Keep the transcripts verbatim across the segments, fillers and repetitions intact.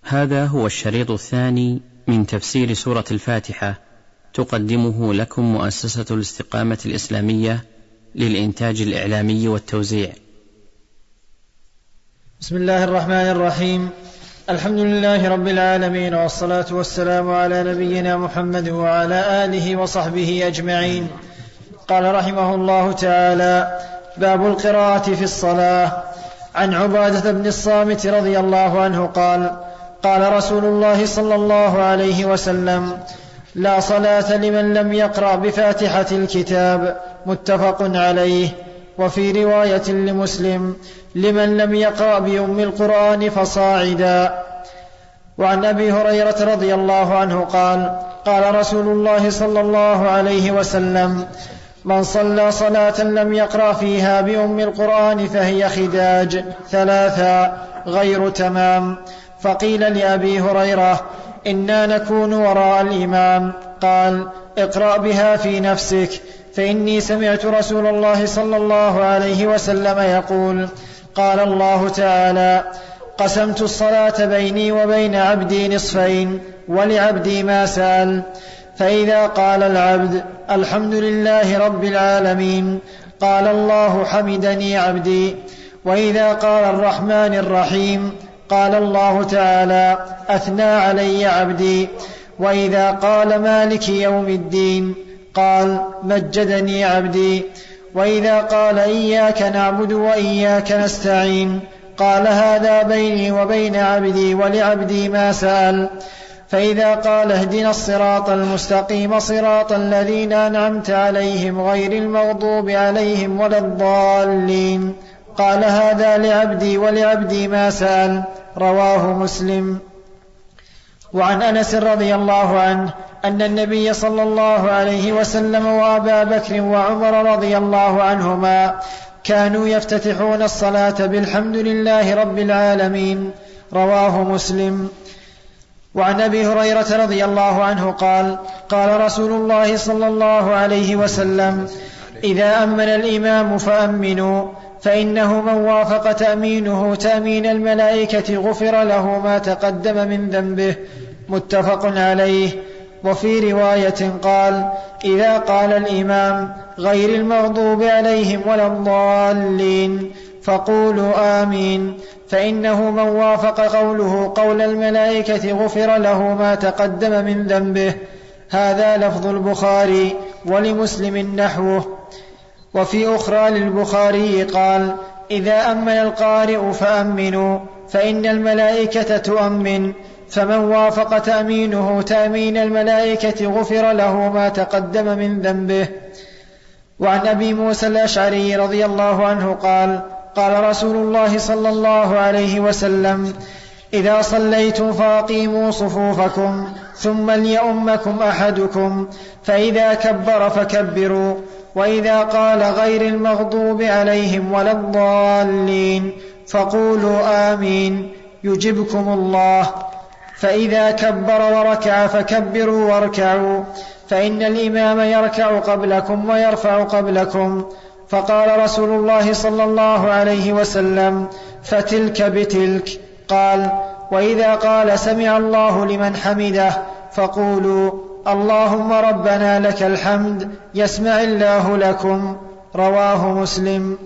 هذا هو الشريط الثاني من تفسير سورة الفاتحة، تقدمه لكم مؤسسة الاستقامة الإسلامية للإنتاج الإعلامي والتوزيع. بسم الله الرحمن الرحيم. الحمد لله رب العالمين، والصلاة والسلام على نبينا محمد وعلى آله وصحبه أجمعين. قال رحمه الله تعالى: باب القراءة في الصلاة. عن عبادة بن الصامت رضي الله عنه قال: قال رسول الله صلى الله عليه وسلم: لا صلاة لمن لم يقرأ بفاتحة الكتاب. متفق عليه. وفي رواية لمسلم: لمن لم يقرأ بأم القرآن فصاعدا. وعن أبي هريرة رضي الله عنه قال: قال رسول الله صلى الله عليه وسلم: من صلى صلاة لم يقرأ فيها بأم القرآن فهي خداج ثلاثا غير تمام. فقيل لأبي هريرة: إنا نكون وراء الإمام. قال: اقرأ بها في نفسك، فإني سمعت رسول الله صلى الله عليه وسلم يقول: قال الله تعالى: قسمت الصلاة بيني وبين عبدي نصفين، ولعبدي ما سأل. فإذا قال العبد: الحمد لله رب العالمين، قال الله: حمدني عبدي. وإذا قال الرحمن الرحيم، قال الله تعالى: أثنى علي عبدي. وإذا قال مالك يوم الدين، قال: مجدني عبدي. وإذا قال إياك نعبد وإياك نستعين، قال: هذا بيني وبين عبدي، ولعبدي ما سأل. فإذا قال: اهدنا الصراط المستقيم صراط الذين أنعمت عليهم غير المغضوب عليهم ولا الضالين، قال: هذا لعبدي ولعبدي ما سأل. رواه مسلم. وعن أنس رضي الله عنه أن النبي صلى الله عليه وسلم وأبا بكر وعمر رضي الله عنهما كانوا يفتتحون الصلاة بالحمد لله رب العالمين. رواه مسلم. وعن أبي هريرة رضي الله عنه قال: قال رسول الله صلى الله عليه وسلم: إذا أمن الإمام فأمنوا، فإنه من وافق تأمينه تأمين الملائكة غفر له ما تقدم من ذنبه. متفق عليه. وفي رواية قال: إذا قال الإمام غير المغضوب عليهم ولا الضالين فقولوا آمين، فإنه من وافق قوله قول الملائكة غفر له ما تقدم من ذنبه. هذا لفظ البخاري، ولمسلم نحوه. وفي أخرى للبخاري قال: إذا أمن القارئ فأمنوا، فإن الملائكة تؤمن، فمن وافق تأمينه تأمين الملائكة غفر له ما تقدم من ذنبه. وعن أبي موسى الأشعري رضي الله عنه قال: قال رسول الله صلى الله عليه وسلم: إذا صليتم فأقيموا صفوفكم، ثم ليؤمكم أحدكم، فإذا كبر فكبروا، وإذا قال غير المغضوب عليهم ولا الضالين فقولوا آمين يجبكم الله. فإذا كبر وركع فكبروا واركعوا، فإن الإمام يركع قبلكم ويرفع قبلكم. فقال رسول الله صلى الله عليه وسلم: فتلك بتلك. قال: وإذا قال سمع الله لمن حمده فقولوا: اللهم ربنا لك الحمد يسمع الله لكم. رواه مسلم.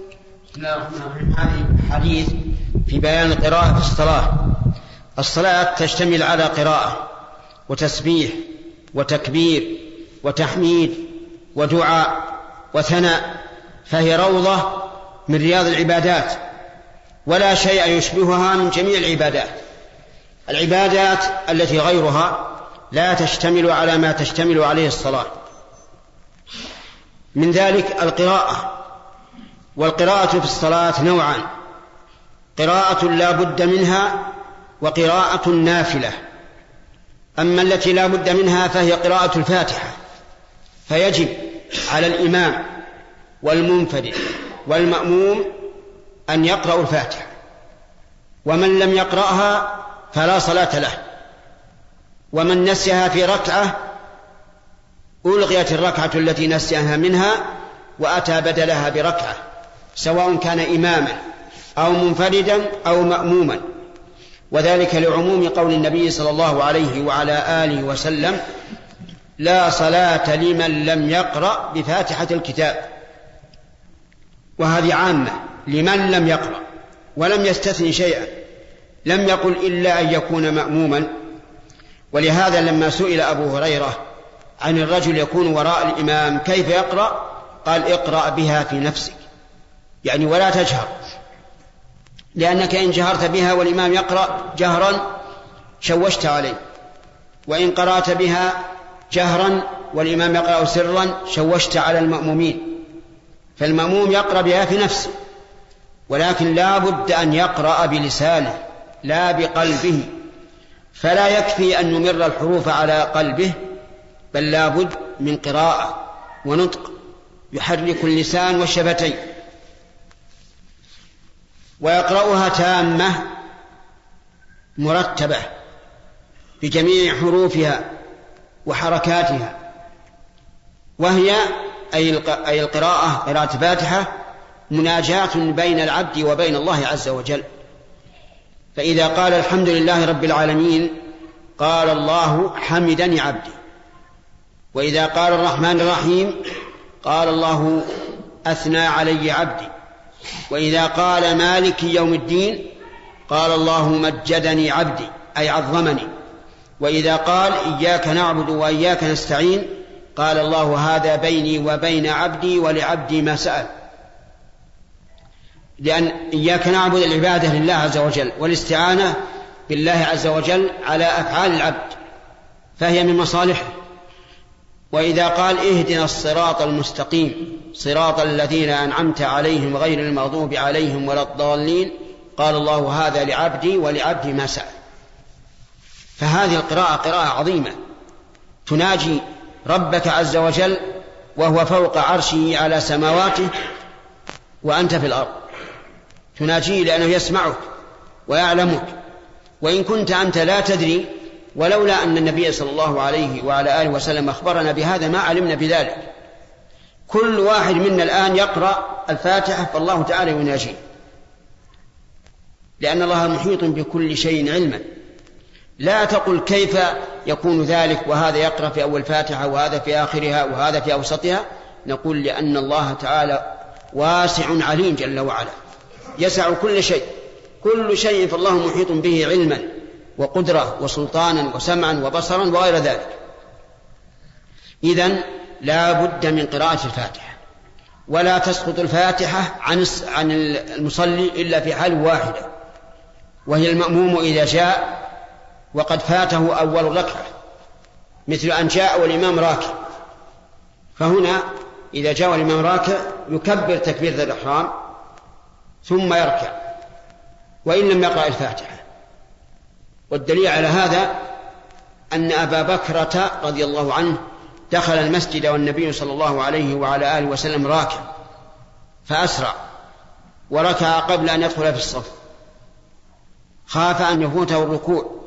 حديث في بيان القراءة في الصلاة. الصلاة تشتمل على قراءة وتسبيح وتكبير وتحميد ودعاء وثناء، فهي روضة من رياض العبادات، ولا شيء يشبهها من جميع العبادات. العبادات التي غيرها لا تشتمل على ما تشتمل عليه الصلاة، من ذلك القراءة. والقراءة في الصلاة نوعان: قراءة لا بد منها، وقراءة نافلة. أما التي لا بد منها فهي قراءة الفاتحة، فيجب على الإمام والمنفرد والمأموم أن يقرأوا الفاتحة، ومن لم يقرأها فلا صلاة له. ومن نسيها في ركعة ألغيت الركعة التي نسيها منها وأتى بدلها بركعة، سواء كان إماما أو منفردا أو مأموما. وذلك لعموم قول النبي صلى الله عليه وعلى آله وسلم: لا صلاة لمن لم يقرأ بفاتحة الكتاب. وهذه عامة لمن لم يقرأ، ولم يستثني شيئا، لم يقل إلا أن يكون مأموما. ولهذا لما سئل أبو هريرة عن الرجل يكون وراء الإمام كيف يقرأ، قال: اقرأ بها في نفسك، يعني ولا تجهر، لأنك إن جهرت بها والإمام يقرأ جهرا شوشت عليه، وإن قرأت بها جهرا والإمام يقرأ سرا شوشت على المأمومين. فالمأموم يقرأ بها في نفسه، ولكن لا بد أن يقرأ بلسانه لا بقلبه، فلا يكفي أن نمر الحروف على قلبه، بل لا بد من قراءة ونطق يحرك اللسان والشفتين. ويقرأها تامة مرتبة بجميع حروفها وحركاتها، وهي أي القراءة قراءة فاتحة مناجاة بين العبد وبين الله عز وجل. فإذا قال الحمد لله رب العالمين قال الله حمدني عبدي، وإذا قال الرحمن الرحيم قال الله أثنى علي عبدي، وإذا قال مالك يوم الدين قال الله مجدني عبدي أي عظمني، وإذا قال إياك نعبد وإياك نستعين قال الله هذا بيني وبين عبدي ولعبدي ما سأل. لأن إياك نعبد العبادة لله عز وجل، والاستعانة بالله عز وجل على أفعال العبد فهي من مصالحه. وإذا قال اهدنا الصراط المستقيم صراط الذين أنعمت عليهم غير المغضوب عليهم ولا الضالين قال الله هذا لعبدي ولعبدي ما سأل. فهذه القراءة قراءة عظيمة تناجي ربك عز وجل وهو فوق عرشه على سماواته وأنت في الأرض، تناجيه لأنه يسمعك ويعلمك، وإن كنت أنت لا تدري، ولولا أن النبي صلى الله عليه وعلى آله وسلم أخبرنا بهذا ما علمنا بذلك. كل واحد منا الآن يقرأ الفاتحة فالله تعالى يناجيه، لأن الله محيط بكل شيء علما. لا تقل كيف يكون ذلك وهذا يقرأ في أول فاتحة وهذا في آخرها وهذا في أوسطها، نقول لأن الله تعالى واسع عليم جل وعلا يسع كل شيء، كل شيء فالله محيط به علما وقدرة وسلطانا وسمعا وبصرا وغير ذلك. إذن لا بد من قراءة الفاتحة، ولا تسقط الفاتحة عن المصلي إلا في حال واحدة، وهي المأموم إذا جاء وقد فاته أول ركعة، مثل أن جاء والإمام راكع، فهنا إذا جاء والإمام راكع يكبر تكبيرة الإحرام ثم يركع وإن لم يقرأ الفاتحة. والدليل على هذا أن أبا بكرة رضي الله عنه دخل المسجد والنبي صلى الله عليه وعلى آله وسلم راكع، فأسرع وركع قبل أن يدخل في الصف، خاف أن يفوته الركوع،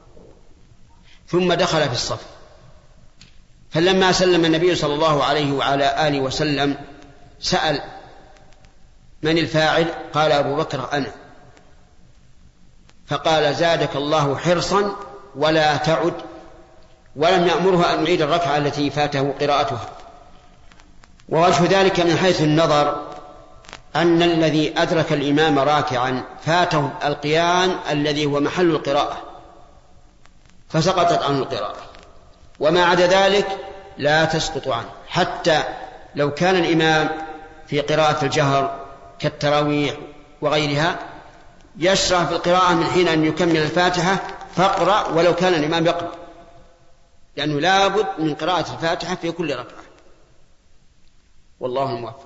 ثم دخل في الصف. فلما سلم النبي صلى الله عليه وعلى آله وسلم سأل من الفاعل؟ قال أبو بكر أنا. فقال زادك الله حرصا ولا تعد، ولم يأمره أن يعيد الركعة التي فاته قراءتها. ووجه ذلك من حيث النظر أن الذي أدرك الإمام راكعا فاته القيام الذي هو محل القراءة فسقطت عنه القراءة، وما عدا ذلك لا تسقط عنه، حتى لو كان الإمام في قراءة الجهر كالتراويح وغيرها يشرع في القراءة من حين أن يكمل الفاتحة فاقرأ ولو كان الإمام يقرأ، لأنه لا بد من قراءة الفاتحة في كل ركعة. والله الموفق.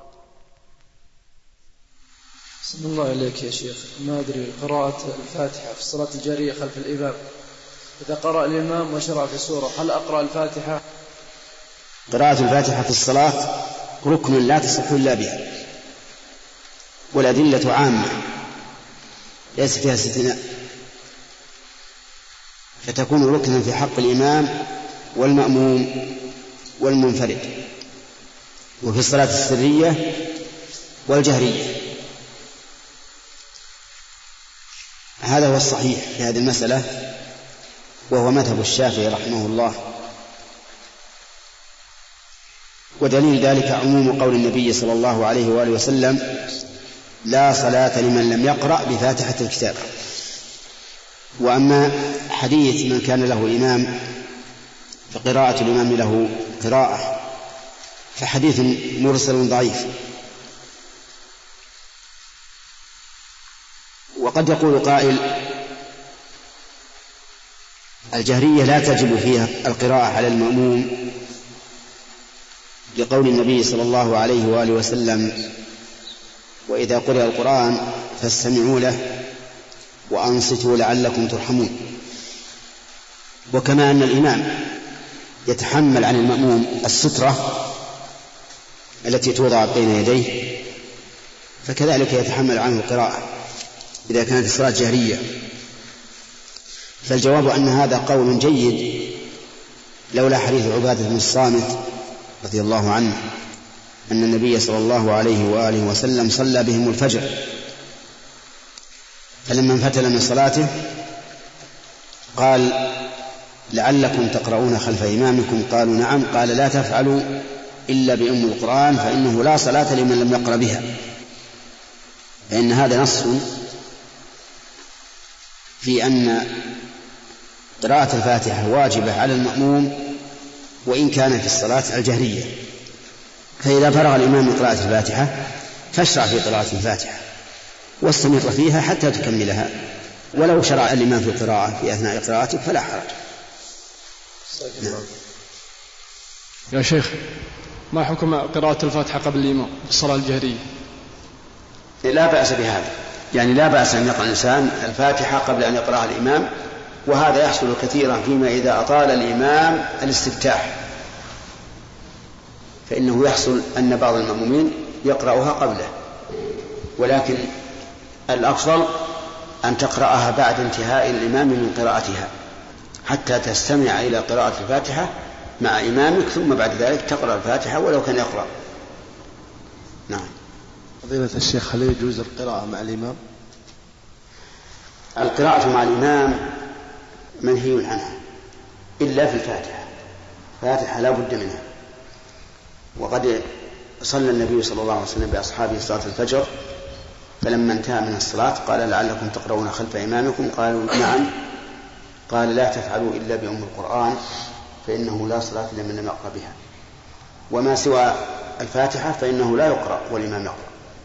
صلى الله عليك يا شيخ. ما أدري قراءة الفاتحة في الصلاة الجارية خلف الإمام، إذا قرأ الإمام وشرع في سورة هل أقرأ الفاتحة؟ قراءة الفاتحة في الصلاة ركن لا تصح إلا بها، والأدلة عامة ليس فيها استثناء، فتكون ركنا في حق الإمام والمأموم والمنفرد، وفي الصلاة السرية والجهرية. هذا هو الصحيح في هذه المسألة، وهو مذهب الشافعي رحمه الله. ودليل ذلك عموم قول النبي صلى الله عليه وآله وسلم: لا صلاة لمن لم يقرأ بفاتحة الكتاب. وأما حديث من كان له إمام فقراءة الإمام له قراءة فحديث مرسل ضعيف. وقد يقول قائل: الجهرية لا تجب فيها القراءة على المأموم لقول النبي صلى الله عليه وآله وسلم: وإذا قرأ القرآن فاستمعوا له وأنصتوا لعلكم ترحمون. وكما أن الإمام يتحمل عن المأموم السترة التي توضع بين يديه، فكذلك يتحمل عنه القراءة إذا كانت الصلاة جهرية. فالجواب أن هذا قول جيد لولا حديث عبادة بن الصامت رضي الله عنه أن النبي صلى الله عليه وآله وسلم صلى بهم الفجر، فلما انفتل من صلاته قال: لعلكم تقرؤون خلف إمامكم؟ قالوا: نعم. قال: لا تفعلوا إلا بأم القرآن فإنه لا صلاة لمن لم يقرأ بها. فإن هذا نص في أن قراءة الفاتحة واجبة على المأموم وإن كان في الصلاة الجهرية. فإذا فرغ الإمام من قراءة الفاتحة فاشرع في قراءة الفاتحة واستمر فيها حتى تكملها، ولو شرع الإمام في القراءة في أثناء قراءته فلا حرج. يا شيخ، ما حكم قراءة الفاتحة قبل الإمام في الصلاة الجهرية؟ لا بأس بهذا، يعني لا بأس أن يقرأ الإنسان الفاتحة قبل أن يقرأها الإمام، وهذا يحصل كثيرا فيما إذا أطال الإمام الاستفتاح، فإنه يحصل أن بعض المأمومين يقرأها قبله، ولكن الأفضل أن تقرأها بعد انتهاء الإمام من قراءتها حتى تستمع إلى قراءة الفاتحة مع إمامك، ثم بعد ذلك تقرأ الفاتحة ولو كان يقرأ. نعم. فضيلة الشيخ، هل يجوز القراءة مع الإمام؟ القراءة مع الإمام منهي عنها إلا في الفاتحة، الفاتحة لا بد منها. وقد صلى النبي صلى الله عليه وسلم بأصحابه صلاة الفجر، فلما انتهى من الصلاة قال: لعلكم تقرؤون خلف إمامكم؟ قالوا: نعم. قال: لا تفعلوا إلا بأم القرآن فإنه لا صلاة لمن لم يقرأ بها، وما سوى الفاتحة فإنه لا يقرأ والإمام يقرأ.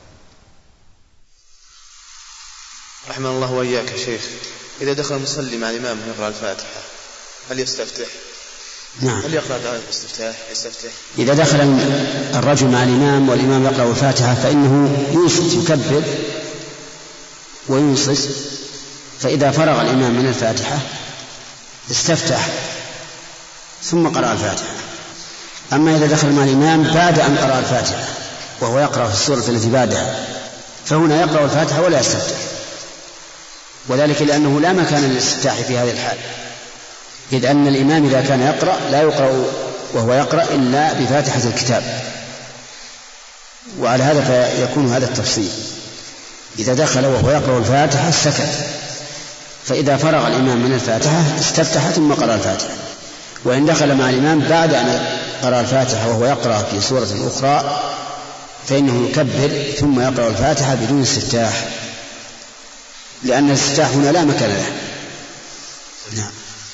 رحمه الله وإياك يا شيخ، إذا دخل المصلي مع الإمام يقرأ الفاتحة هل يستفتح؟ نعم. هل يقرأ الاستفتاح يستفتح؟ إذا دخل الرجل مع الإمام والإمام يقرأ الفاتحة فإنه ينصت، يكبر وينصت، فإذا فرغ الإمام من الفاتحة استفتح ثم قرأ الفاتحة. أما إذا دخل مع الإمام بعد أن قرأ الفاتحة وهو يقرأ في السورة التي بعدها فهنا يقرأ الفاتحة ولا يستفتح، وذلك لأنه لا مكان للاستفتاح في هذه الحال، إذ أن الإمام إذا كان يقرأ لا يقرأ وهو يقرأ إلا بفاتحة الكتاب. وعلى هذا فيكون هذا التفصيل: إذا دخل وهو يقرأ الفاتحة سكت، فإذا فرغ الإمام من الفاتحة استفتح ثم قرأ الفاتحة. وإن دخل مع الإمام بعد أن قرأ الفاتحة وهو يقرأ في سورة أخرى فإنه يكبر ثم يقرأ الفاتحة بدون استفتاح، لأن الاستفتاح هنا لا مكان له. نعم.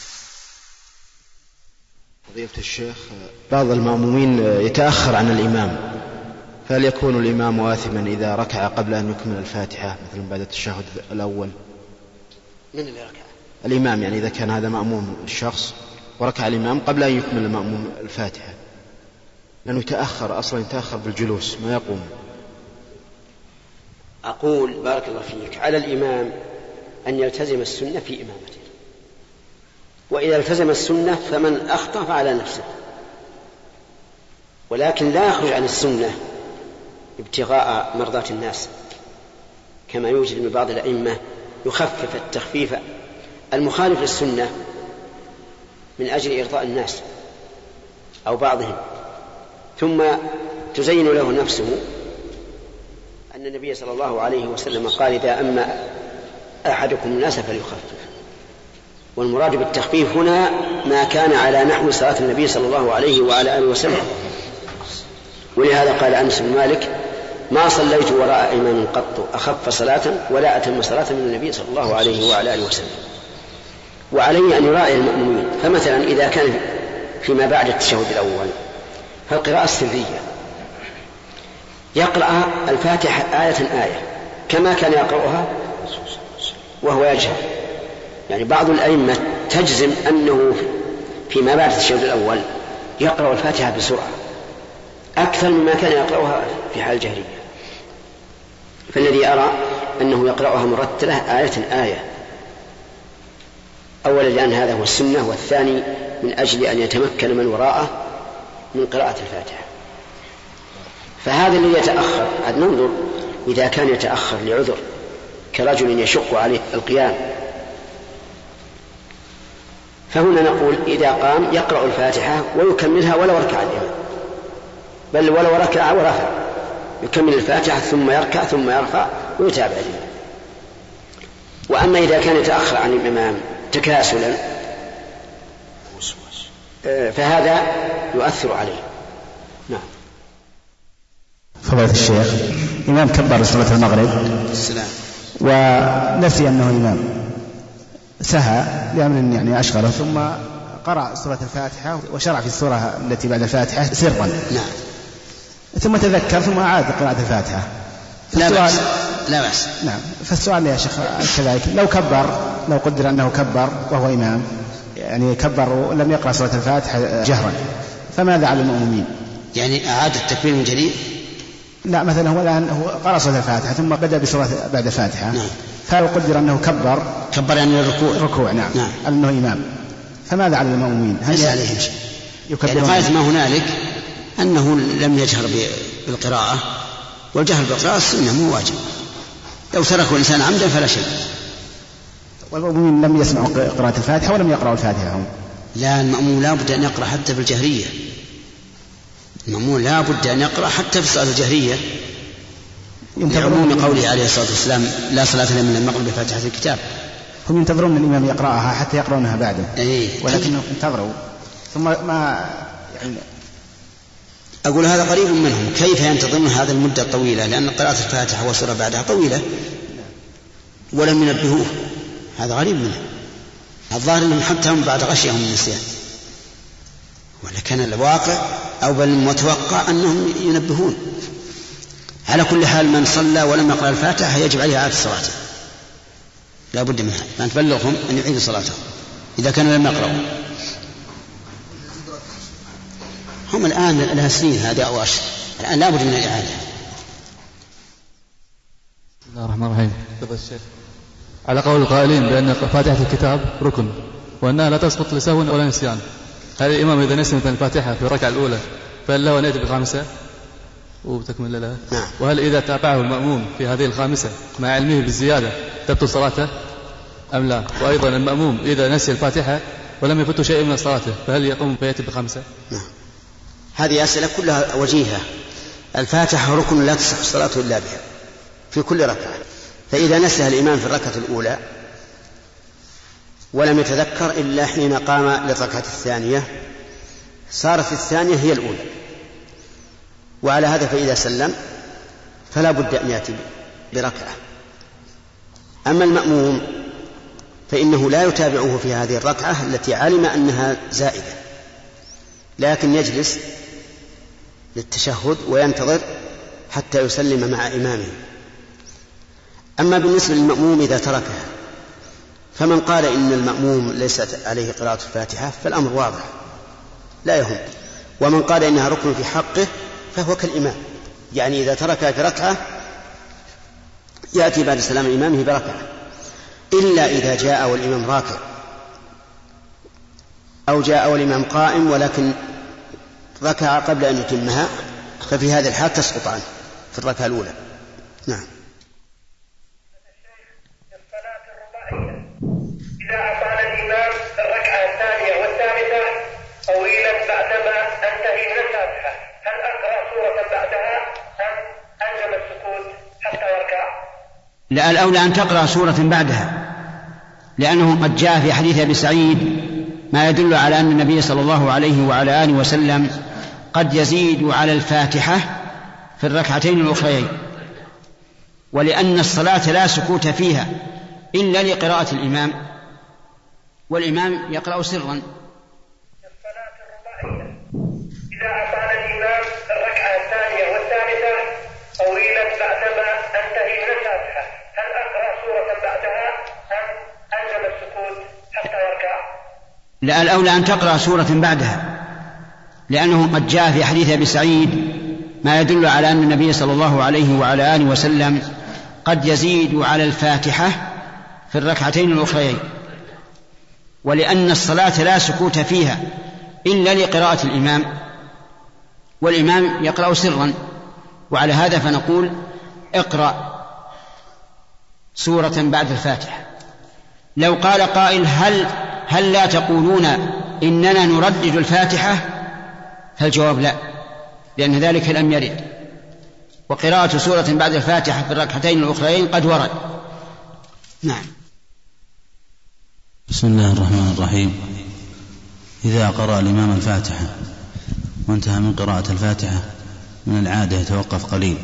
فضيلة الشيخ، بعض المأمومين يتأخر عن الإمام، فهل يكون الإمام آثما إذا ركع قبل أن يكمل الفاتحة مثلا بعد التشهد الأول؟ من اللي ركع؟ الإمام، يعني إذا كان هذا مأموم الشخص وركع الإمام قبل أن يكمل المأموم الفاتحة، لأنه يتأخر أصلا، يتأخر بالجلوس ما يقوم. أقول بارك الله فيك، على الإمام أن يلتزم السنة في إمامته، وإذا التزم السنة فمن أخطأ فعلى نفسه، ولكن لا يخرج عن السنة ابتغاء مرضاة الناس، كما يوجد من بعض الأئمة يخفف التخفيف المخالف للسنة من أجل إرضاء الناس أو بعضهم، ثم تزين له نفسه أن النبي صلى الله عليه وسلم قال: إذا أما أحدكم الناس فليخفف. والمراد بالتخفيف هنا ما كان على نحو صلاة النبي صلى الله عليه وعلى آله وسلم. ولهذا قال أنس بن مالك: ما صليت وراء إمام قط أخف صلاة ولا أتم صلاة من النبي صلى الله عليه وعلى آله وسلم. وعليه أن يراعي المأمومين. فمثلا إذا كان فيما بعد التشهد الأول فالقراءة السرية يقرأ الفاتحة آية آية كما كان يقرأها وهو يجهر. يعني بعض الأئمة تجزم أنه فيما بعد التشهد الأول يقرأ الفاتحة بسرعة أكثر مما كان يقرأها في حال الجهرية. فالذي أرى أنه يقرأها مرتلة آية آية، أولا لأن هذا هو السنة، والثاني من أجل أن يتمكن من وراءه من قراءة الفاتحة. فهذا الذي يتأخر عاد ننظر إذا كان يتأخر لعذر كرجل يشق عليه القيام، فهنا نقول إذا قام يقرأ الفاتحة ويكملها ولو ركع الإمام، بل ولو ركع ورفع يكمل الفاتحة ثم يركع ثم يرفع ويتابع الإمام. وأما إذا كان يتأخر عن الإمام تكاسلا فهذا يؤثر عليه. نعم. فضيلة الشيخ، إمام كبر صلاة المغرب ونسي أنه إمام، سهى لأمر يعني أشغله، ثم قرأ سورة الفاتحة وشرع في السورة التي بعد الفاتحة سرا. نعم. ثم تذكر ثم أعاد قراءة الفاتحة. لا بأس. لا بأس. نعم. فالسؤال يا شيخ كذلك، لو كبر، لو قدر أنه كبر وهو إمام، يعني كبر ولم يقرأ سورة الفاتحة جهرا، فماذا على المؤمنين؟ يعني أعاد التكبير من جديد؟ لا، مثلا هو الآن هو قرأ سورة الفاتحة ثم بدأ بسورة بعد الفاتحة. نعم. فلو قدر أنه كبر كبر يعني الركوع. ركوع. نعم. نعم. أنه إمام، فماذا على المؤمنين؟ ليس عليهم شيء. يعني غاية ما هنالك أنه لم يجهر بالقراءة، والجهر بالقراءة سنة مو واجب. لو تركوا الإنسان عمدا فلا شيء. والمؤمنين لم يسمعوا قراءة الفاتحة ولم يقرأوا الفاتحة هم. لا، المأمون لا بد أن يقرأ حتى في الجهرية. المأمون لا بد أن يقرأ حتى في الصلاة الجهرية، لعموم قوله عليه الصلاة والسلام: لا صلاة إلا من المغرب بفاتحة الكتاب. هم ينتظرون من الإمام يقرأها حتى يقرأونها بعده. أيه. ولكنهم انتظروا ثم ما يعني أقول هذا قريب منهم. كيف ينتظرون هذا المدة الطويلة؟ لأن قراءة الفاتحة والسورة بعدها طويلة ولم ينبهوه. هذا غريب منهم. الظاهر أنهم حتى هم بعد غشيهم من النسيان، ولكن الواقع أو بل المتوقع أنهم ينبهون. على كل حال من صلى ولم يقرأ الفاتحة يجب عليه إعادة صلاته، لا بد منها، فأن تبلغهم أن يعيدوا صلاته إذا كانوا لم يقرأوا. هم الآن لها سنين هذا أو عشر، الآن لا بد من الإعادة. بسم الله الرحمن الرحيم. على قول القائلين بأن فاتحة الكتاب ركن وأنها لا تسقط لسهو ولا نسيان، هل الإمام إذا نسي مثلا الفاتحة في الركعة الأولى فهل له أن يأتي بخامسة وتكمل لها؟ نعم. وهل إذا تابعه المأموم في هذه الخامسة مع علمه بالزيادة تبطل صلاته أم لا؟ وأيضا المأموم إذا نسي الفاتحة ولم يفته شيء من صلاته فهل يقوم فيأتي بخامسة؟ نعم. هذه أسئلة كلها وجيهة. الفاتحة ركن لا تصح الصلاة إلا بها في كل ركعة، فإذا نسيها الإمام في الركعة الأولى ولم يتذكر إلا حين قام للركعة الثانية صارت الثانية هي الأولى، وعلى هذا فإذا سلم فلا بد أن يأتي بركعة. أما المأموم فإنه لا يتابعه في هذه الركعة التي علم أنها زائدة، لكن يجلس للتشهد وينتظر حتى يسلم مع إمامه. أما بالنسبة للمأموم إذا تركها، فمن قال إن المأموم ليست عليه قراءة الفاتحة فالأمر واضح لا يهم، ومن قال إنها ركن في حقه فهو كالإمام، يعني إذا تركها في ركعة يأتي بعد سلام إمامه بركعة، إلا إذا جاء والإمام راكع أو جاء والإمام قائم ولكن ركع قبل أن يتمها، ففي هذه الحال تسقط عنه في الركعة الأولى. نعم. الصلاة الرباعية إذا أطال الإمام الركعة الثانية والثالثة طويلا بعدما أنتهي من الفاتحة، هل أقرأ سورة بعدها أم ألزم السكوت حتى يركع؟ لا، الأولى أن تقرأ سورة بعدها، لأنه قد جاء في حديث أبي سعيد ما يدل على أن النبي صلى الله عليه وعلى آله وسلم قد يزيد على الفاتحة في الركعتين الأخريين، ولأن الصلاة لا سكوت فيها إلا لقراءة الإمام، والإمام يقرأ سرا. الصلاة الرباعية إذا أطال الإمام الركعة الثانية والثالثة طويلا بعدما أنتهي من الفاتحة، هل أقرأ سورة بعدها أم ألزم السكوت حتى يركع؟ لا، الأولى أن تقرأ سورة بعدها، لأنه قد جاء في حديث أبي سعيد ما يدل على أن النبي صلى الله عليه وعلى آله وسلم قد يزيد على الفاتحة في الركعتين الأخريين، ولأن الصلاة لا سكوت فيها إلا لقراءة الإمام، والإمام يقرأ سرا. وعلى هذا فنقول اقرأ سورة بعد الفاتحة. لو قال قائل هل, هل لا تقولون إننا نردد الفاتحة؟ فالجواب لا، لأن ذلك لم يرد، وقراءة سورة بعد الفاتحة في الركعتين الأخرين قد ورد. نعم. بسم الله الرحمن الرحيم. إذا قرأ الإمام الفاتحة وانتهى من قراءة الفاتحة من العادة يتوقف قليل،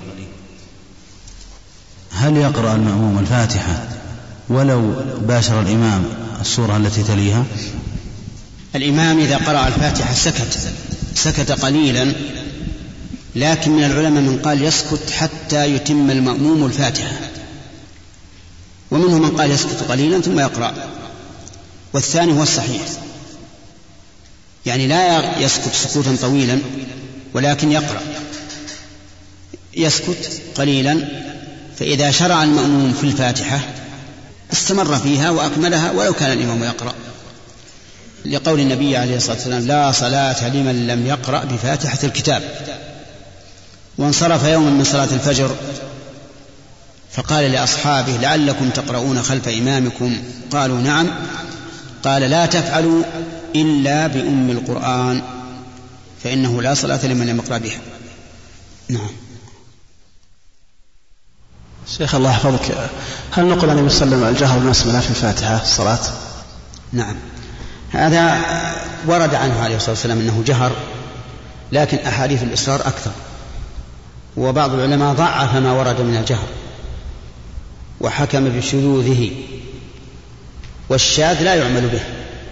هل يقرأ المأموم الفاتحة ولو باشر الإمام السورة التي تليها؟ الإمام إذا قرأ الفاتحة سكت سكت قليلا، لكن من العلماء من قال يسكت حتى يتم المأموم الفاتحة، ومنهم من قال يسكت قليلا ثم يقرأ، والثاني هو الصحيح، يعني لا يسكت سكوتا طويلا ولكن يقرأ، يسكت قليلا، فإذا شرع المأموم في الفاتحة استمر فيها وأكملها ولو كان الإمام يقرأ، لقول النبي عليه الصلاة والسلام لا صلاة لمن لم يقرأ بفاتحة الكتاب. وانصرف يوما من صلاة الفجر فقال لأصحابه لعلكم تقرؤون خلف إمامكم؟ قالوا نعم. قال لا تفعلوا إلا بأم القرآن فإنه لا صلاة لمن لم يقرأ بها. نعم. شيخ الله يحفظك، هل نقول أن يسلم الجهر بالبسملة في الفاتحة الصلاة؟ نعم، هذا ورد عنه عليه الصلاة والسلام أنه جهر، لكن أحاديث الإصرار أكثر، وبعض العلماء ضعف ما ورد من الجهر وحكم بشذوذه، والشاذ لا يعمل به.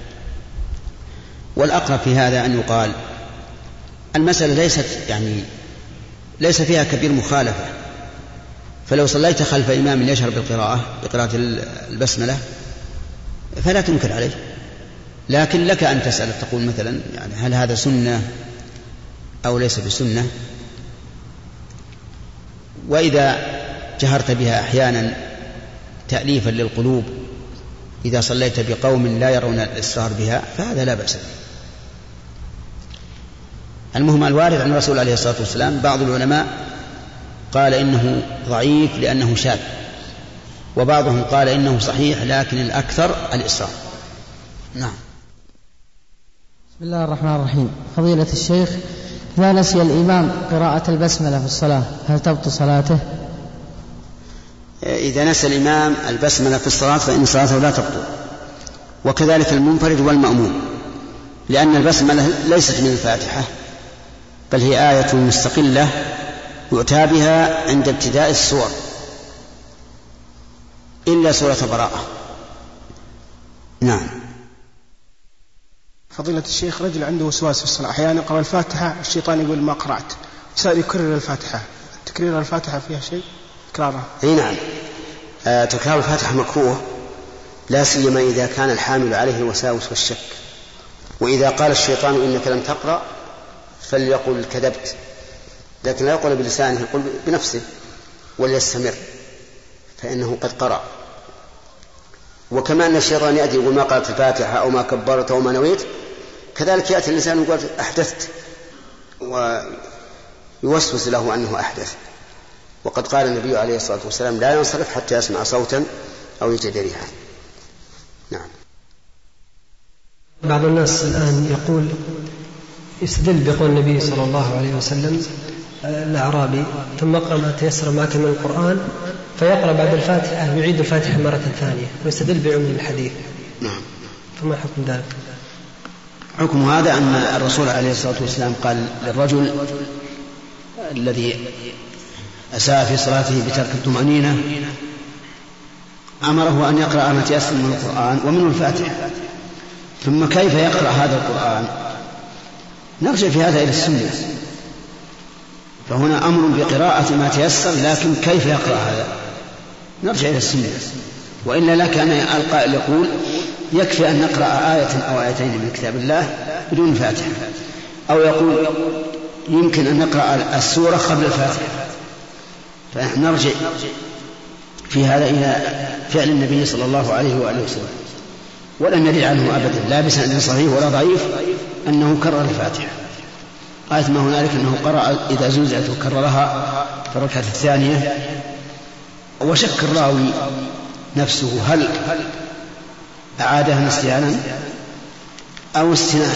والأقرب في هذا أن يقال المسألة ليست يعني ليس فيها كبير مخالفة، فلو صليت خلف إمام يشهر بالقراءة بقراءة البسملة فلا تنكر عليه، لكن لك أن تسأل تقول مثلا يعني هل هذا سنة أو ليس بسنة، وإذا جهرت بها أحيانا تأليفا للقلوب إذا صليت بقوم لا يرون الإصرار بها فهذا لا بأس به. المهم الوارد عن الرسول عليه الصلاة والسلام بعض العلماء قال إنه ضعيف لأنه شاذ، وبعضهم قال إنه صحيح لكن الأكثر الإصرار. نعم. بسم الله الرحمن الرحيم. فضيلة الشيخ، إذا نسي الإمام قراءة البسملة في الصلاة هل تبطل صلاته؟ إذا نسى الإمام البسملة في الصلاة فإن صلاته لا تبطل، وكذلك المنفرد والمأموم، لأن البسملة ليست من الفاتحة بل هي آية مستقلة يؤتى بها عند ابتداء السور إلا سورة براءة. نعم. فضيلة الشيخ، رجل عنده وسواس في الصلاة، أحيانا يقرأ الفاتحة الشيطان يقول ما قرأت، يسأل يكرر الفاتحة، تكرير الفاتحة فيها شيء؟ تكرارها؟ أي نعم. آه تكرار الفاتحة مكروه، لا سيما إذا كان الحامل عليه الوساوس والشك، وإذا قال الشيطان إنك لم تقرأ فليقل كذبت، لكن لا يقول بلسانه، يقول بنفسه وليستمر فإنه قد قرأ. وكما أن الشيطان يأتي يقول ما قرأت الفاتحة أو ما كبرت أو ما نويت، كذلك يأتي الإنسان ويقول أحدثت ويوسوس له أنه أحدث، وقد قال النبي عليه الصلاة والسلام لا ينصرف حتى يسمع صوتا أو يجد ريحا. نعم. بعض الناس الآن يقول يستدل بقول النبي صلى الله عليه وسلم الأعرابي ثم اقرأ ما تيسر معك من القرآن فيقرأ بعد الفاتحة يعيد الفاتحة مرة ثانية ويستدل بعموم الحديث. نعم. فما حكم ذلك؟ حكم هذا أن الرسول عليه الصلاة والسلام قال للرجل الذي أساء في صلاته بترك الطمأنينة أمره أن يقرأ ما تيسر من القرآن ومنه الفاتحة، ثم كيف يقرأ هذا القرآن؟ نرجع في هذا إلى السنة، فهنا أمر بقراءة ما تيسر، لكن كيف يقرأ هذا؟ نرجع إلى السنة. وإلا لك أن القائل يقول يكفي أن نقرأ آية أو آيتين من كتاب الله بدون فاتحة، أو يقول يمكن أن نقرأ السورة قبل الفاتحة. فنرجع في هذا إلى فعل النبي صلى الله عليه وآله وسلم، ولن ندري عنه أبدا لا بسند صحيح ولا ضعيف أنه كرر الفاتحة. آية ما هنالك أنه قرأ إذا زلزلت وكررها في الركعة الثانية، وشك الراوي نفسه هل أعادها نسيانا أو استنانا.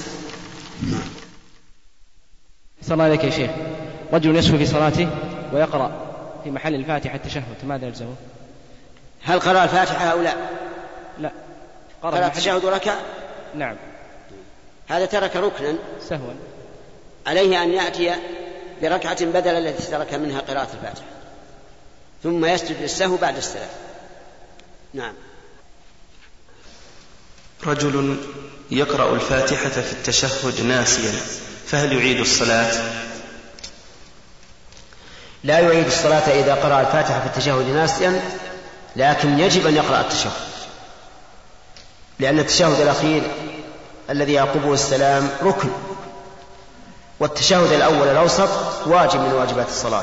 صلى الله عليك يا شيخ، رجل يسهو في صلاته ويقرأ في محل الفاتحة التشهد، ماذا يلزمه؟ هل قرأ الفاتحة أو لا؟ لا، قرأ التشهد وركع؟ نعم. هذا ترك ركنا سهوا، عليه أن يأتي بركعة بدل التي ترك منها قراءة الفاتحة، ثم يسجد للسهو بعد السلام. نعم. رجل يقرأ الفاتحة في التشهد ناسيا، فهل يعيد الصلاة؟ لا يعيد الصلاة إذا قرأ الفاتحة في التشهد ناسيا، لكن يجب أن يقرأ التشهد، لأن التشهد الأخير الذي يعقبه السلام ركن، والتشهد الأول الأوسط واجب من واجبات الصلاة.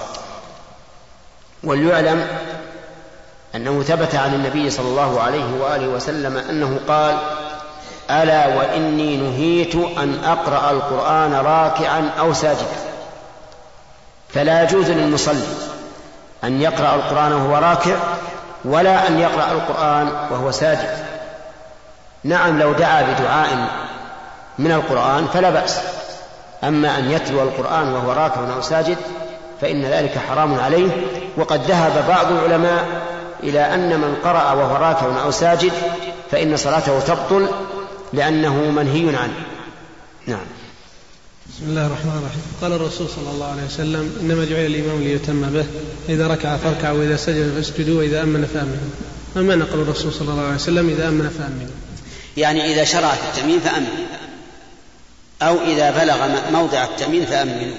وليعلم أنه ثبت عن النبي صلى الله عليه وآله وسلم أنه قال: ألا وإني نهيت أن أقرأ القرآن راكعا أو ساجدا. فلا يجوز للمصلي أن يقرأ القرآن وهو راكع، ولا أن يقرأ القرآن وهو ساجد. نعم، لو دعا بدعاء من القرآن فلا بأس، أما أن يتلو القرآن وهو راكع أو ساجد فإن ذلك حرام عليه. وقد ذهب بعض العلماء إلى أن من قرأ وهو راكع أو ساجد فإن صلاته تبطل، لأنه منهي عنه. نعم. بسم الله الرحمن الرحيم. قال الرسول صلى الله عليه وسلم: إنما جعل الإمام ليتم به، إذا ركع فاركعوا، وإذا سجد فاسجدوا، وإذا أمن فأمنوا. ما معنى قول الرسول صلى الله عليه وسلم إذا أمن فأمنوا؟ يعني إذا شرع في التأمين فأمنوا، أو إذا بلغ موضع التأمين فأمنوا،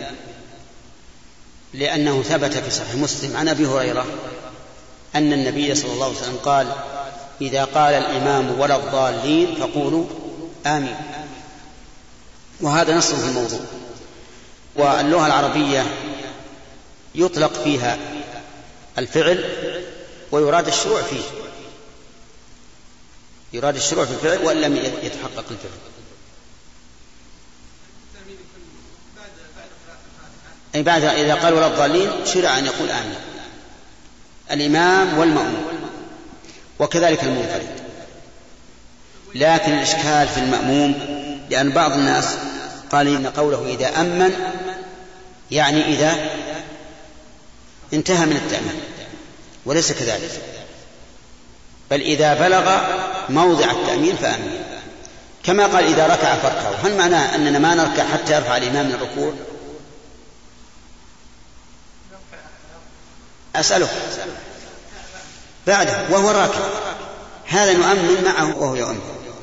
لأنه ثبت في صحيح مسلم عن أبي هريرة أن النبي صلى الله عليه وسلم قال: إذا قال الإمام ولا الضالين فقولوا آمين. وهذا نص في الموضوع. واللغة العربية يطلق فيها الفعل ويراد الشروع فيه، يراد الشروع في الفعل وإن لم يتحقق الفعل. أي بعد إذا قال ولا الضالين شرع أن يقول آمين الإمام والمأموم، وكذلك المنفرد. لكن الإشكال في المأموم، لأن بعض الناس قال إن قوله إذا أمن يعني إذا انتهى من التأمين، وليس كذلك، بل إذا بلغ موضع التأمين فأمن. كما قال إذا ركع فاركعوا، هل معناه أننا ما نركع حتى يرفع الإمام من الركوع؟ أسألك بعده وهو راكع، هذا نؤمن معه وهو يؤمن.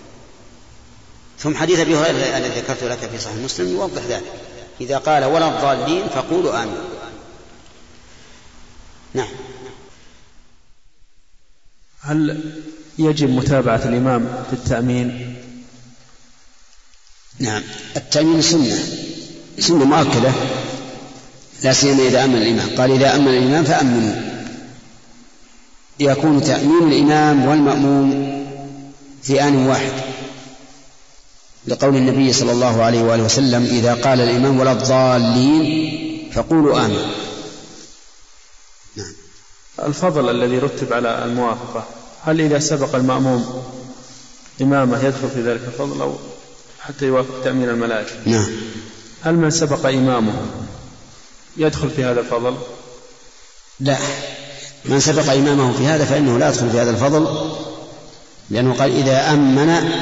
ثم حديث أبي هريرة الذي ذكرت لك في صحيح مسلم يوضح ذلك: إذا قال ولا الضالين فقولوا آمين. نعم. هل يجب متابعة الإمام في التأمين؟ نعم، التأمين سنة سنة مؤكدة، لا سيما إذا أمن الإمام. قال إذا أمن الإمام فأمنوا، يكون تأمين الإمام والمأموم في آن واحد، لقول النبي صلى الله عليه وآله وسلم: إذا قال الإمام ولا الضالين فقولوا آمين. نعم. الفضل الذي رتب على الموافقة، هل إذا سبق المأموم إمامه يدخل في ذلك الفضل أو حتى يوافق تأمين الملائكة؟ نعم. هل من سبق إمامه يدخل في هذا الفضل؟ لا، من سبق إمامه في هذا فإنه لا يدخل في هذا الفضل، لأنه قال إذا أمن،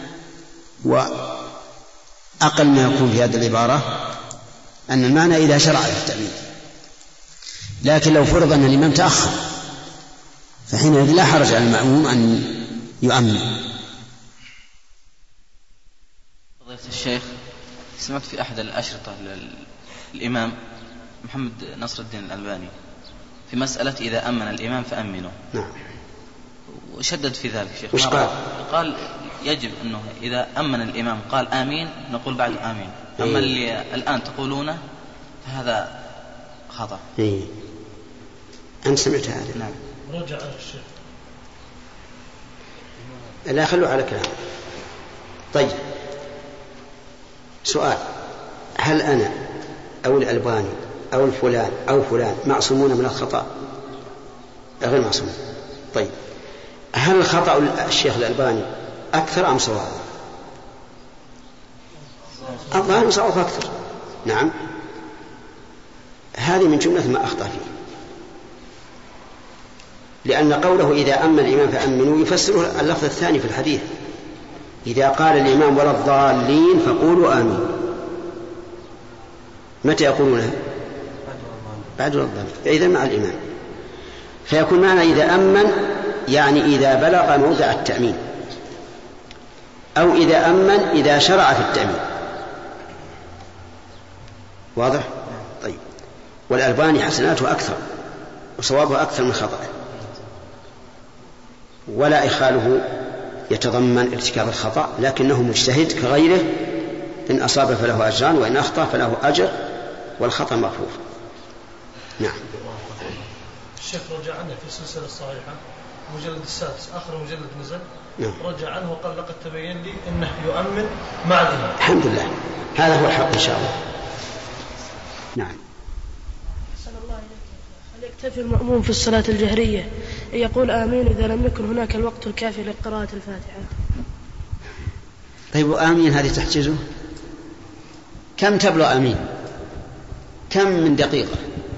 وأقل ما يكون في هذه العبارة أن المعنى إذا شرع في التأمين. لكن لو فرض أن الإمام تأخر فحينئذ لا حرج على المأموم أن يؤمن. فضيلة الشيخ، سمعت في أحد الأشرطة للإمام محمد نصر الدين الألباني في مسألة إذا أمن الإمام فأمنوا. نعم. وشدد في ذلك شيخ. وش قال؟ قال يجب أنه إذا أمن الإمام قال آمين نقول بعد آمين. أما اللي الآن تقولونه فهذا خطأ. إيه. أنت سمعت هذا؟ نعم. رجع الشيخ. لا خلوا على كلام. طيب، سؤال: هل أنا أو الألباني أو الفلان أو فلان معصومون من الخطأ؟ غير معصومون. طيب، هل خطأ الشيخ الألباني أكثر أم صواب؟ الظاهر صواب أكثر. نعم، هذه من جملة ما أخطأ فيه، لأن قوله إذا أمن الإمام فأمنوا يفسره اللفظ الثاني في الحديث: إذا قال الإمام ولا الضالين فقولوا آمين. متى يقولونها؟ بعد ولا الضالين، فإذا مع الإمام. فيكون معنى إذا أمن يعني إذا بلغ موضع التأمين، أو إذا أمن إذا شرع في التأمين. واضح؟ طيب، والألباني حسناته أكثر وصوابه أكثر من خطأه، ولا إخاله يتضمن ارتكاب الخطأ، لكنه مجتهد كغيره، إن أصاب فله أجران وإن أخطأ فله أجر والخطأ مغفور. نعم. الشيخ رجع عنه في السلسلة الصحيحة المجلد السادس آخر مجلد نزل. نعم. رجع عنه وقال لقد تبين لي أنه يؤمن مع الإمام. الحمد لله، هذا هو الحق إن شاء الله. نعم. هل يكتفي المأموم في الصلاة الجهرية أن يقول آمين إذا لم يكن هناك الوقت الكافي لقراءة الفاتحة؟ طيب، وآمين هذه تحتاجه كم تبلغ آمين؟ كم من دقيقة؟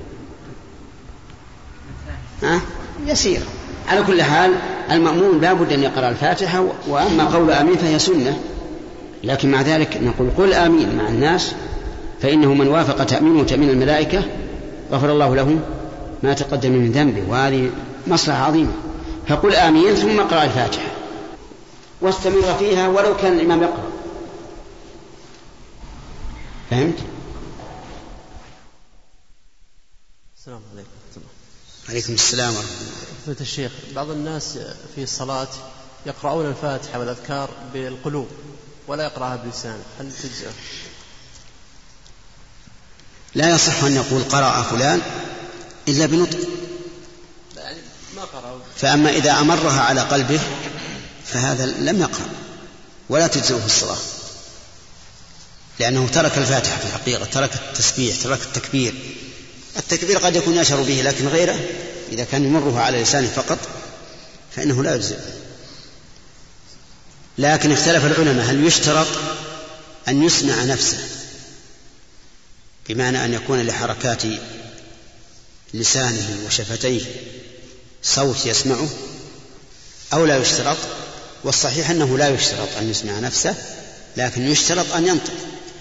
ها؟ يسير. على كل حال المأموم لا بد أن يقرأ الفاتحة، وأما قول آمين فهي سنة، لكن مع ذلك نقول قل آمين مع الناس، فإنه من وافق تأمينه تأمين الملائكة غفر الله له ما تقدم من ذنبه، وهذه مصلحة عظيمة. فقل آمين ثم اقرأ الفاتحة واستمر فيها ولو كان الإمام يقرأ. فهمت؟ السلام عليكم. عليكم السلام ورحمة الله. فضيلة الشيخ، بعض الناس في الصلاة يقرؤون الفاتحة والأذكار بالقلوب ولا يقرأها بلسانه، هل تجزئ؟ لا يصح أن يقول قرأ فلان إلا بنطق، يعني ما قرأ. فأما إذا أمرها على قلبه فهذا لم يقرأ ولا تجزئه في الصلاة، لأنه ترك الفاتحة في الحقيقة، ترك التسبيح، ترك التكبير. التكبير قد يكون يشعر به، لكن غيره إذا كان يمرها على لسانه فقط فإنه لا يجزئ. لكن اختلف العلماء هل يشترط أن يسمع نفسه، بمعنى أن يكون لحركات لسانه وشفتيه صوت يسمعه، أو لا يشترط؟ والصحيح أنه لا يشترط أن يسمع نفسه، لكن يشترط أن ينطق.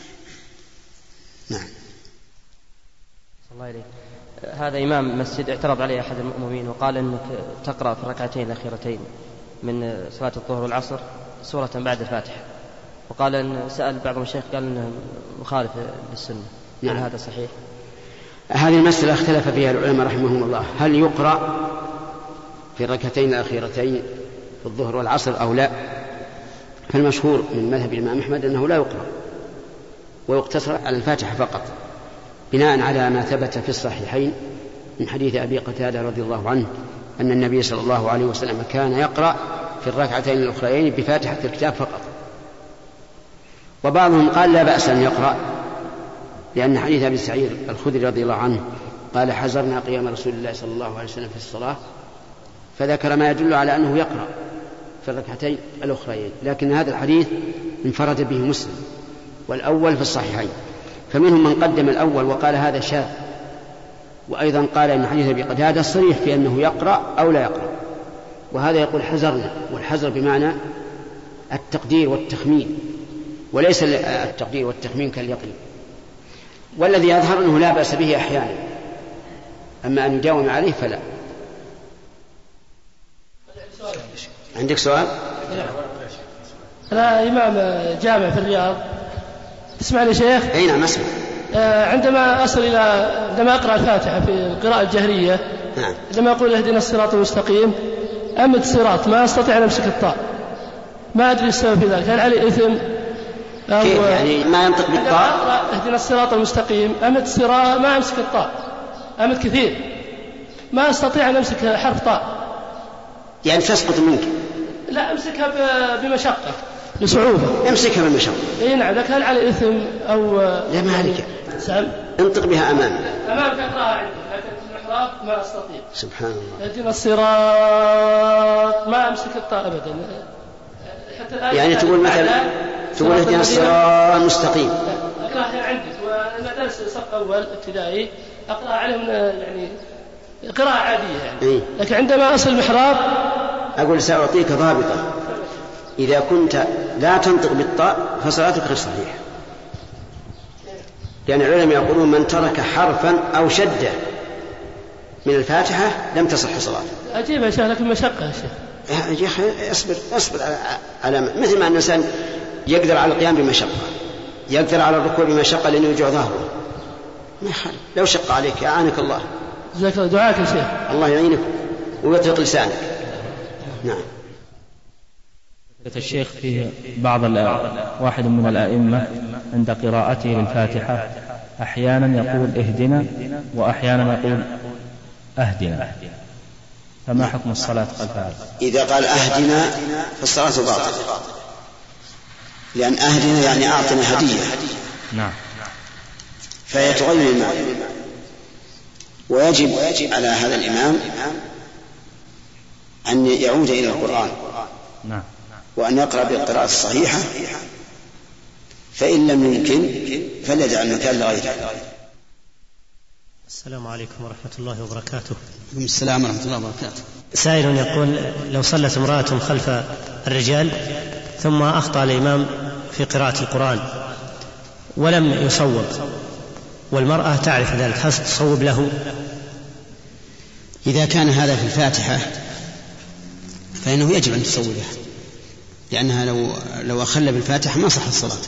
نعم. الله إليك. هذا إمام مسجد اعترض عليه أحد المؤمنين وقال أنك تقرأ في الركعتين الأخيرتين من صلاة الظهر والعصر سورة بعد الفاتحة، وقال أن سأل بعض الشيخ قال أنه مخالف للسنة. نعم. هل هذا صحيح؟ هذه المسألة اختلف فيها العلماء رحمهم الله، هل يقرأ في الركعتين الأخيرتين في الظهر والعصر أو لا؟ فالمشهور من مذهب الإمام أحمد أنه لا يقرأ ويقتصر على الفاتحة فقط، بناء على ما ثبت في الصحيحين من حديث أبي قتادة رضي الله عنه أن النبي صلى الله عليه وسلم كان يقرأ في الركعتين الأخريين بفاتحة الكتاب فقط. وبعضهم قال لا بأس أن يقرأ، لأن حديث أبي سعيد الخدري رضي الله عنه قال حزرنا قيام رسول الله صلى الله عليه وسلم في الصلاة، فذكر ما يدل على أنه يقرأ في الركعتين الأخريين، لكن هذا الحديث انفرد به مسلم والأول في الصحيحين، فمنهم من قدم الأول وقال هذا شاذ وأيضا قال إن حديث أبي قتادة صريح في أنه يقرأ أو لا يقرأ، وهذا يقول حذرنا، والحذر بمعنى التقدير والتخمين، وليس التقدير والتخمين كاليقين. والذي يظهر أنه لا بأس به أحيانا، أما أن يداوم عليه فلا. عندك سؤال؟ أنا إمام جامع في الرياض، تسمعني شيخ؟ أي نعم أسمع. عندما أصل إلى عندما أقرأ الفاتحة في القراءة الجهرية، نعم، عندما أقول اهدنا الصراط المستقيم أمد الصراط ما أستطيع أن أمسك الطاء، ما أدري السبب في ذلك، هل علي إثم أو كيف يعني ما ينطق بالطاء؟ اهدنا الصراط المستقيم أمد الصراط ما أمسك الطاء، أمد كثير ما أستطيع أن أمسك حرف طاء. يعني تسقط منك؟ لا، أمسكها بمشقة بصعوبة. امسكها بمشقة. اي نعم، لكن هل على إثم أو لا ما عليك. سأل. انطق بها أمامك. أمامك أقرأها عندي، لكن في المحراب ما أستطيع. سبحان الله. اهدنا الصراط ما أمسك الطاء أبدا. حتى يعني تقول مثلا تقول اهدنا الصراط المستقيم. أقرأها عندي، وأنا درس صف أول ابتدائي أقرأها عليهم يعني قراءة عادية يعني. إيه؟ لكن عندما أصل المحراب أقول سأعطيك ضابطة، إذا كنت لا تنطق بالطاء فصلاتك غير صحيحة، لأن العلماء يقولون من ترك حرفا أو شدة من الفاتحة لم تصح صلاته. أجيب يا شيخ، لكن مشقة يا شيخ. يا أخي اصبر اصبر على مثل ما أن الإنسان يقدر على القيام بمشقة، يقدر على الركوع بمشقة لأنه يوجع ظهره، ما يخالف. لو شق عليك أعانك الله. جزاك الله، دعاك يا شيخ. الله يعينك ويطلق لسانك. نعم. الشيخ فيه بعض واحد من الأئمة عند قراءته للفاتحة أحيانا يقول اهدنا وأحيانا يقول أهدنا، فما حكم الصلاة خلف هذا؟ إذا قال أهدنا فالصلاة باطلة، لأن أهدنا يعني أعطنا هدية. نعم. فهي تغير المعنى، ويجب على هذا الإمام أن يعود إلى القرآن. نعم. وأن يقرأ بالقراءة الصحيحة، فإن لم يمكن فليدع المكان لغيره. السلام عليكم ورحمة الله وبركاته. وعليكم السلام ورحمة الله وبركاته. سائل يقول: لو صلت امرأة خلف الرجال ثم أخطأ الإمام في قراءة القرآن ولم يصوب، والمرأة تعرف ذلك، هل تصوب له؟ إذا كان هذا في الفاتحة فإنه يجب أن تصوبها، لأنها لو لو أخل بالفاتحة ما صح الصلاة.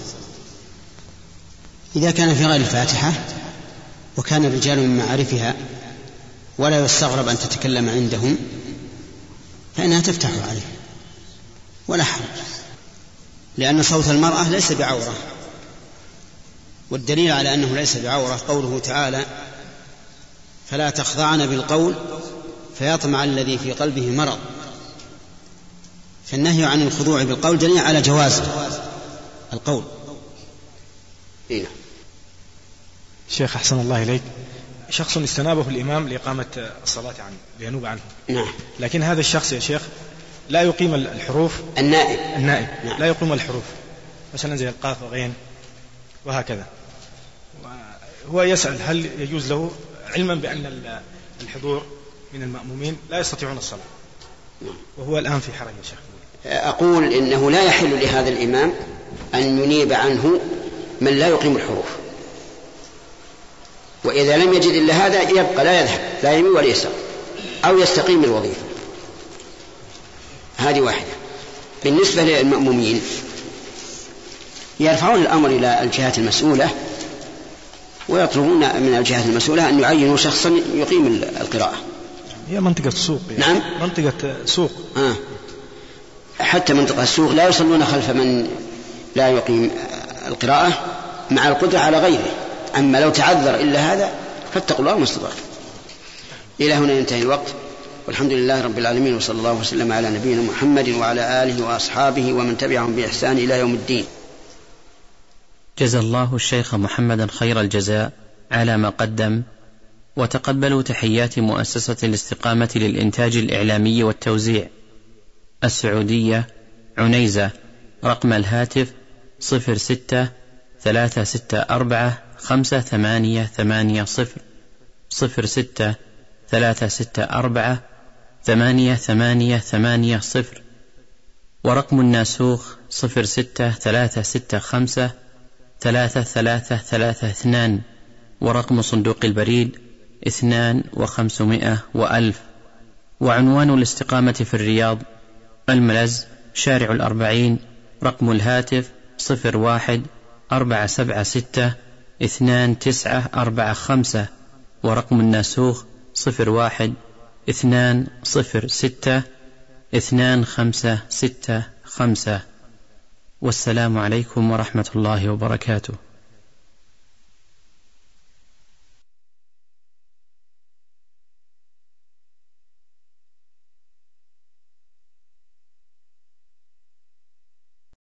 إذا كان في غير الفاتحة وكان الرجال من معارفها ولا يستغرب أن تتكلم عندهم فإنها تفتح عليه ولا حرج، لأن صوت المرأة ليس بعورة، والدليل على أنه ليس بعورة قوله تعالى: فلا تخضعن بالقول فيطمع الذي في قلبه مرض. فالنهي عن الخضوع بالقول دليل على جواز القول. إيه. شيخ أحسن الله إليك، شخص استنابه الإمام لإقامة الصلاة عنه لينوب عنه. نعم. لكن هذا الشخص يا شيخ لا يقيم الحروف. النائب. النائب. نعم. لا يقيم الحروف، مثلا زي القاف وغين وهكذا. هو يسأل هل يجوز له، علما بأن الحضور من المأمومين لا يستطيعون الصلاة، وهو الآن في حرج يا شيخ. أقول إنه لا يحل لهذا الإمام أن ينيب عنه من لا يقيم الحروف، وإذا لم يجد إلا هذا يبقى لا يذهب لا يمين ولا يسار، أو يستقيم الوظيفة. هذه واحدة. بالنسبة للمأمومين يرفعون الأمر إلى الجهات المسؤولة ويطلبون من الجهات المسؤولة أن يعينوا شخصا يقيم القراءة. هي منطقة سوق يعني. نعم. منطقة سوق. آه. حتى منطقة السوق لا يصلون خلف من لا يقيم القراءة مع القدرة على غيره. أما لو تعذر إلا هذا فاتقوا الله ما استطعتم. إلى هنا ينتهي الوقت، والحمد لله رب العالمين، وصلى الله وسلم على نبينا محمد وعلى آله وأصحابه ومن تبعهم بإحسان إلى يوم الدين. جزى الله الشيخ محمدا خير الجزاء على ما قدم، وتقبلوا تحيات مؤسسة الاستقامة للإنتاج الإعلامي والتوزيع السعودية عنيزة، رقم الهاتف صفر ستة ثلاثة ستة أربعة خمسة ثمانية ثمانية صفر. صفر ستة ثلاثة ستة أربعة ثمانية ثمانية ثمانية صفر، ورقم الناسوخ صفر ستة ثلاثة ستة خمسة ثلاثة ثلاثة ثلاثة اثنان، ورقم صندوق البريد اثنان وخمسمائة وألف. وعنوان الاستقامة في الرياض الملز شارع الأربعين، رقم الهاتف صفر واحد أربعة سبعة ستة اثنان تسعة أربعة خمسة، ورقم الناسوخ صفر واحد اثنان صفر ستة اثنان خمسة ستة خمسة. والسلام عليكم ورحمة الله وبركاته.